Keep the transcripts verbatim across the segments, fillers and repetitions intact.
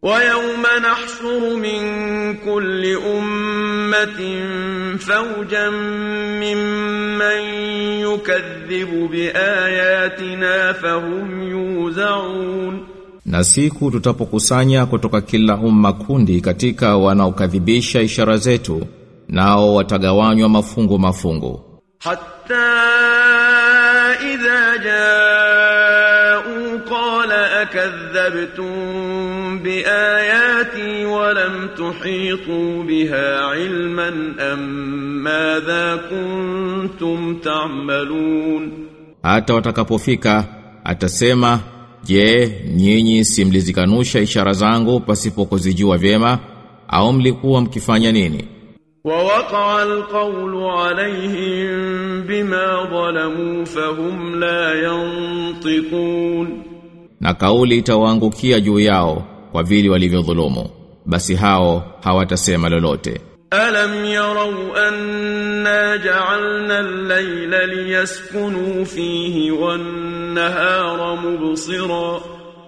ويوم نحشر من كل أمة فوجا ممن يكذب بآياتنا فهم يوزعون. Na siku tutapokusanya kutoka kila umma kundi katika wanaokadhibisha ishara zetu, nao watagawanywa mafungu mafungu. Hatta idha ja'u qala akadhabtum biayati wa lam tuhitu biha ilman am madha kuntum ta'malun. Hata watakapofika atasema, je, nyinyi simlizikanusha ishara zangu pasipo kuzijua vyema, au mlikuwa mkifanya nini? ووقع القول عليهم بما ظلموا فهم لا ينطقون. Na kauli itawaangukia juu yao kwa vile walivyodhulumu, basi hao hawatasema lolote. ألم يروا أنا جعلنا الليل ليسكنوا فيه والنهار مبصرا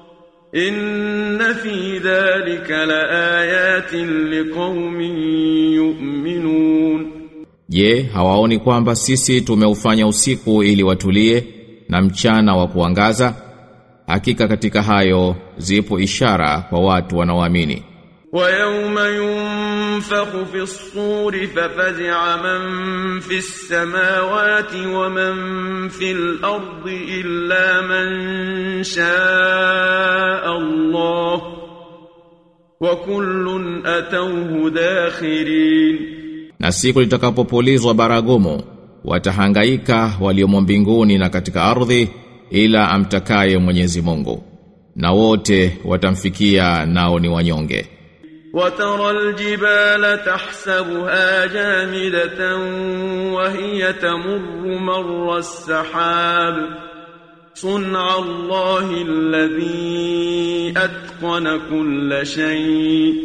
إن في ذلك لآيات لقوم يؤمنون. Je, hawaoni kwamba sisi tumeufanya usiku ili watulie na mchana wa kuangaza? Hakika katika hayo zipo ishara kwa watu wanaoamini. ويوم ينفخ في الصور ففزع من في السماوات ومن في الأرض إلا من شاء الله وكل أتوه داخرين. Na siku litakapopulizwa baragumu, watahangaika waliomo mbinguni na katika ardhi ila amtakaye Mwenyezi Mungu, na wote watamfikia nao ni wanyonge. وترى الجبال تحسبها جامدة وهي تمر مر السحاب صنع الله الذي أتقن كل شيء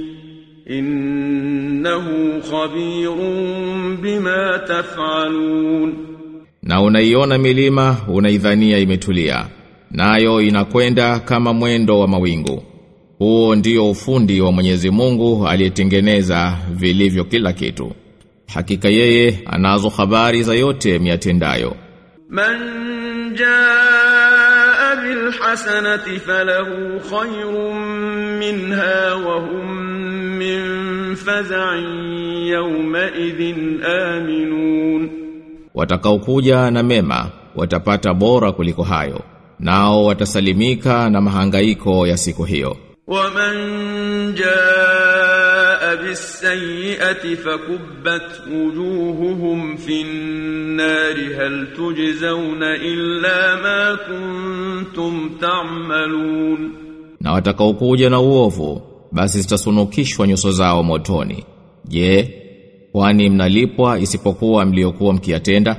إنه خبير بما تفعلون. Na unaiona milima unaidhania imetulia, nayo inakwenda kama mwendo wa mawingu. Huo ndio ufundi wa Mwenyezi Mungu aliyetengeneza vilivyo kila kitu. Hakika yeye anazo habari za yote miatendayo. Man jaa bil hasanati falahu khayrun minha wa hum min faz'in yawma idhin aminun. Watakaokuja na mema watapata bora kuliko hayo, nao watasalimika na mahangaiko ya siku hiyo. ومن جاء بالسيئة فكبت وجوههم في النار هل تجزون إلا ما كنتم تعملون. Na watakaokuja na uovu basi zitasunukishwa nyuso zao motoni. Je, kwani mnalipwa isipokuwa mliokuwa mkiyatenda?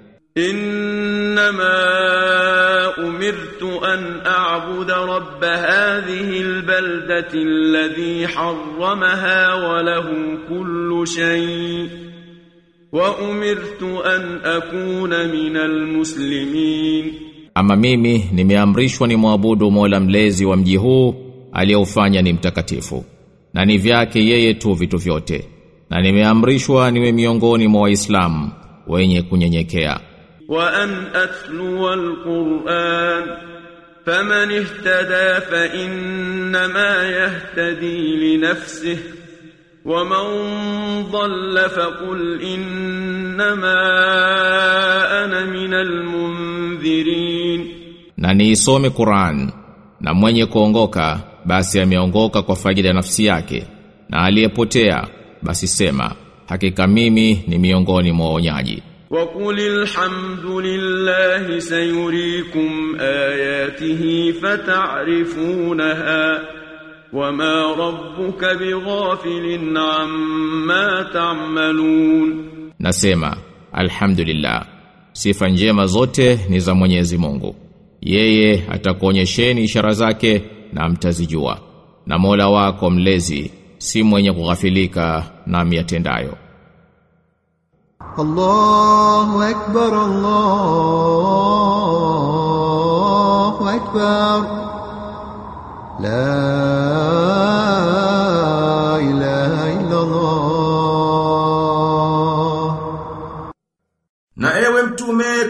إنما أمرت أن أعبد رب هذه البلدة الذي حرمها وله كل شيء وأمرت أن أكون من المسلمين. Ama mimi nimeamrishwa ni muabudu Mola mlezi wa mji huu aliyeufanya ni mtakatifu, na ni vyake yeye tu vitu vyote, na nimeamrishwa niwe miongoni mwa Waislamu wenye kunyenyekea. وأن أتلو القرآن فمن اهتدى فإنما يهتدي لنفسه ومن ضل فقل إنما أنا من المنذرين. Na niisome Qur'an, na mwenye kuongoka basi ameongoka kwa faida ya nafsi yake, na aliyepotea basi sema hakika mimi ni miongoni mwa waonyaji. وقل الحمد لله سيريكم آياته فتعرفونها وما ربك بغافل عما تعملون. Nasema alhamdulillah, sifa njema zote ni za Mwenyezi Mungu, yeye atakuonyesheni ishara zake na mtazijua, na Mola wako mlezi si mwenye kughafilika na miatendayo. الله أكبر الله أكبر لا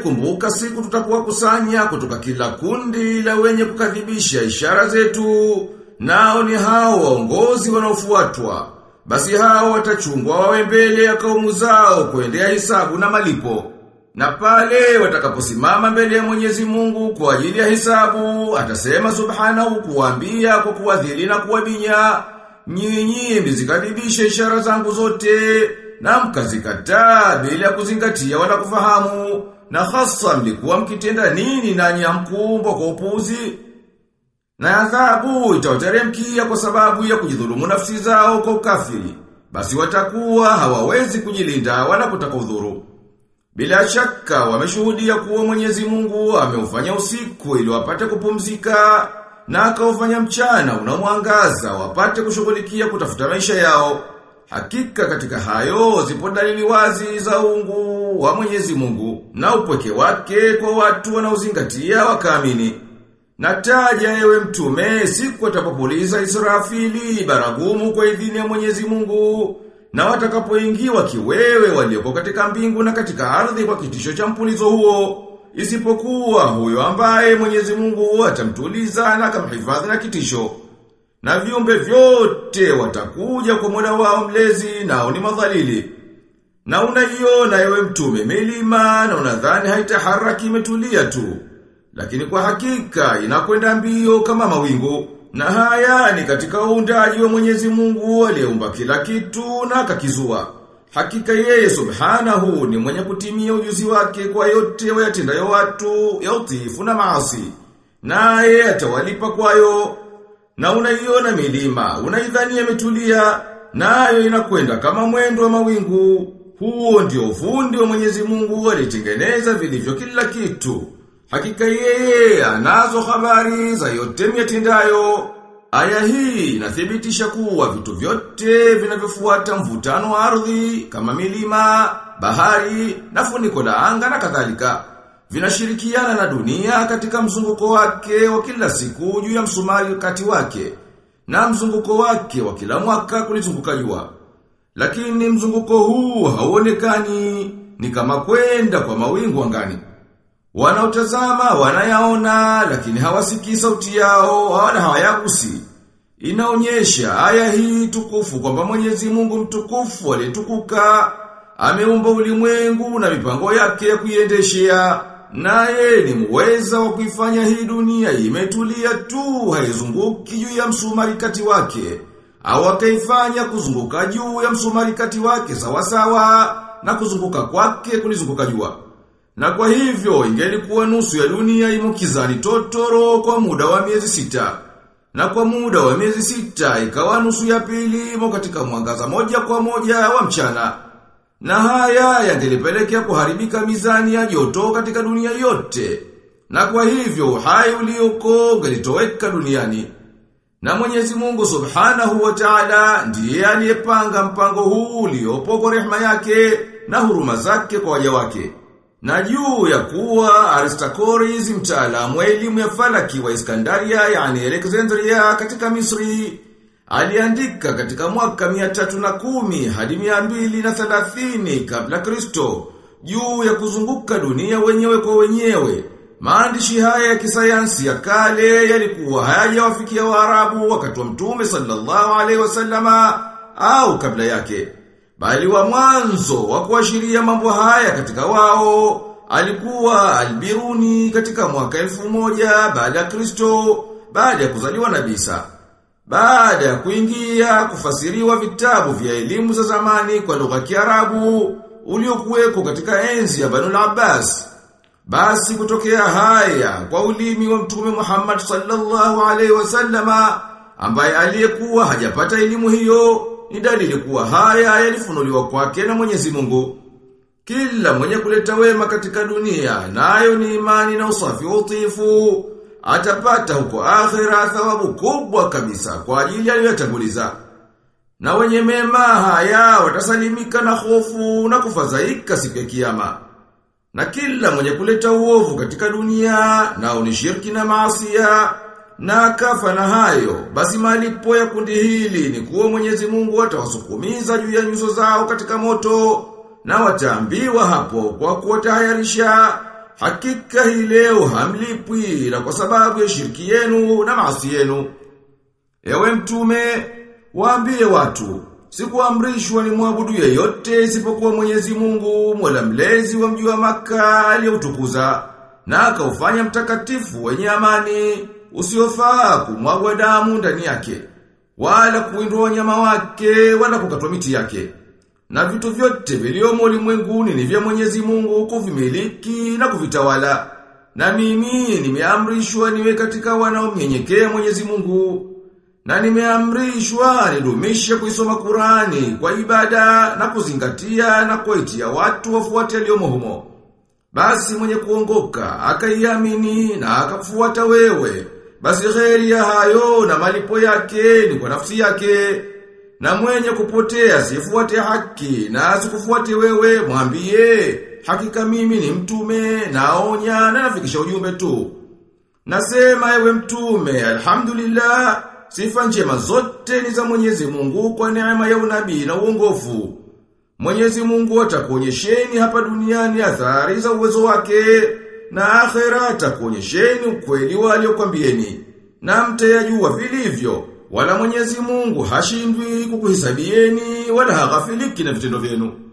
kumbuka siku tutakuwa kusanya kutoka kila kundi la wenye kukadhibisha ishara zetu, nao ni hao waongozi wanaofuatwa. Basi hao watachungwa wawe mbele ya kaumu zao kuendea hisabu na malipo. Na pale watakaposimama mbele ya Mwenyezi Mungu kwa ajili ya hisabu, atasema subhanahu kuambia kwa kuwadhili na kuwabinya, nyinyi mzikadhibisha ishara zangu zote na mkazikataa bila kuzingatia wala kufahamu, na hasa mlikuwa mkitenda nini nanyi hamkumbwa kwa upuuzi. Na adhabu itawateremkia kwa sababu ya kujidhulumu nafsi zao kwa ukafiri. Basi watakuwa hawawezi kujilinda wala kutaka udhuru. Bila shaka wameshuhudia kuwa Mwenyezi Mungu ameufanya usiku ili wapate kupumzika, na akaufanya mchana unamwangaza wapate kushughulikia kutafuta maisha yao. Hakika katika hayo zipo dalili wazi za uungu wa Mwenyezi Mungu na upweke wake kwa watu wanaozingatia wakaamini. Nataja ewe mtume siku atapopuliza Israfili baragumu kwa idhini ya Mwenyezi Mungu, na watakapoingiwa kiwewe walioko katika mbingu na katika ardhi kwa kitisho cha mpulizo huo, isipokuwa huyo ambaye Mwenyezi Mungu atamtuliza na akamhifadhi na kitisho. Na viumbe vyote watakuja kwa Mola wao mlezi, nao ni madhalili. Na unaiona ewe mtume milima na unadhani haitaharaki imetulia tu, lakini kwa hakika inakwenda mbio kama mawingu. Na haya ni katika uundaji wa Mwenyezi Mungu aliyeumba kila kitu na akakizua. Hakika yeye subhanahu ni mwenye kutimia ujuzi wake kwa yote wayatendayo watu ya utiifu na maasi, naye atawalipa kwayo. Na unaiona milima, unaidhani imetulia, nayo inakwenda kama mwendo wa mawingu. Huo ndio ufundi wa Mwenyezi Mungu alitengeneza vilivyo kila kitu. Hakika yeye anazo habari za yote myatendayo. Aya hii inathibitisha kuwa vitu vyote vinavyofuata mvutano wa ardhi kama milima, bahari na funiko la anga na kadhalika vinashirikiana na dunia katika mzunguko wake wa kila siku juu ya msumari kati wake, na mzunguko wake wa kila mwaka kulizunguka jua. Lakini mzunguko huu hauonekani, ni kama kwenda kwa mawingu angani. Wanaotazama wanayaona, lakini hawasikii sauti yao wala hawayagusi. Inaonyesha aya hii tukufu kwamba Mwenyezi Mungu mtukufu aliyetukuka ameumba ulimwengu na mipango yake ya kuiendeshea, naye ni muweza wa kuifanya hii dunia imetulia tu, haizunguki juu ya msumari kati wake, au akaifanya kuzunguka juu ya msumari kati wake sawa sawa na kuzunguka kwake kulizunguka jua. Na kwa hivyo ingelikuwa nusu ya dunia imo kizani totoro kwa muda wa miezi sita. Na kwa muda wa miezi sita ikawa nusu ya pili imo katika mwangaza moja kwa moja wa mchana. Na haya yangelipelekea kuharibika mizani ya joto katika dunia yote. Na kwa hivyo uhai ulioko ungelitoweka duniani. Na Mwenyezi Mungu Subhanahu wa Ta'ala ndiye aliyepanga mpango huu uliopo kwa rehema yake na huruma zake kwa waja wake. Na juu ya kuwa Aristoteles mtaalamu wa elimu ya falaki wa Iskandaria, yani Alexandria katika Misri, aliandika katika mwaka mia tatu na kumi hadi mia mbili na thelathini kabla Kristo juu ya kuzunguka dunia wenyewe kwa wenyewe. Maandishi haya ya kisayansi ya kale yalikuwa hayajawafikia Waarabu wakati wa Mtume sallallahu alaihi wasallama au kabla yake, bali wa mwanzo wa kuashiria mambo haya katika wao alikuwa Albiruni katika mwaka elfu moja baada ya Kristo, baada ya kuzaliwa Nabii Isa. Baada ya kuingia kufasiriwa vitabu vya elimu za zamani kwa lugha ya Kiarabu uliokuweko katika enzi ya Banu al-Abbas, basi kutokea haya kwa ulimi wa Mtume Muhammad sallallahu alaihi wasallama, ambaye aliyekuwa hajapata elimu hiyo, ni dalili kuwa haya yalifunuliwa kwake na Mwenyezi Mungu. Kila mwenye kuleta wema katika dunia, nayo ni imani na usafi wa utiifu, atapata huko akhira thawabu kubwa kabisa kwa ajili aliyotanguliza. Na wenye mema haya watasalimika na hofu na kufadhaika siku ya kiyama. Na kila mwenye kuleta uovu katika dunia, nao ni shirki na maasia, na kafa na hayo, basi malipo ya kundi hili ni kuwa Mwenyezi Mungu atawasukumiza juu ya nyuso zao katika moto, na wataambiwa hapo kwa kuwatahayarisha, hakika hii leo hamlipwi ila kwa sababu ya shirki yenu na maasi yenu. Ewe mtume, waambie watu, sikuamrishwa ni muabudu yeyote isipokuwa Mwenyezi Mungu, Mola mlezi wa mji wa Makka aliyeutukuza na akaufanya mtakatifu wenye amani, usiofaa kumwagwa damu ndani yake, wala kuwindwa wanyama wake, wala kukatwa miti yake. Na vitu vyote viliomo ulimwenguni ni vya Mwenyezi Mungu kuvimiliki na kuvitawala. Na mimi nimeamrishwa niwe katika wanaomnyenyekea Mwenyezi Mungu. Na nimeamrishwa nidumishe kuisoma Qur'ani kwa ibada na kuzingatia na kuitia watu wafuate yaliyomo humo. Basi mwenye kuongoka akaiamini na akafuata wewe, basi kheri ya hayo na malipo yake ni kwa nafsi yake. Na mwenye kupotea sifuate haki na asikufuate wewe, mwambie hakika mimi ni mtume, naonya na nafikisha ujumbe tu. Nasema ewe mtume, alhamdulillah, sifa njema zote ni za Mwenyezi Mungu kwa neema ya unabii na uongofu. Mwenyezi Mungu atakuonyesheni hapa duniani athari za uwezo wake, na akhera atakuonyesheni ukweli wa aliyokuambieni, na mtayajua vilivyo. Wala Mwenyezi Mungu hashindwi kukuhesabieni wala haghafiliki na vitendo vyenu.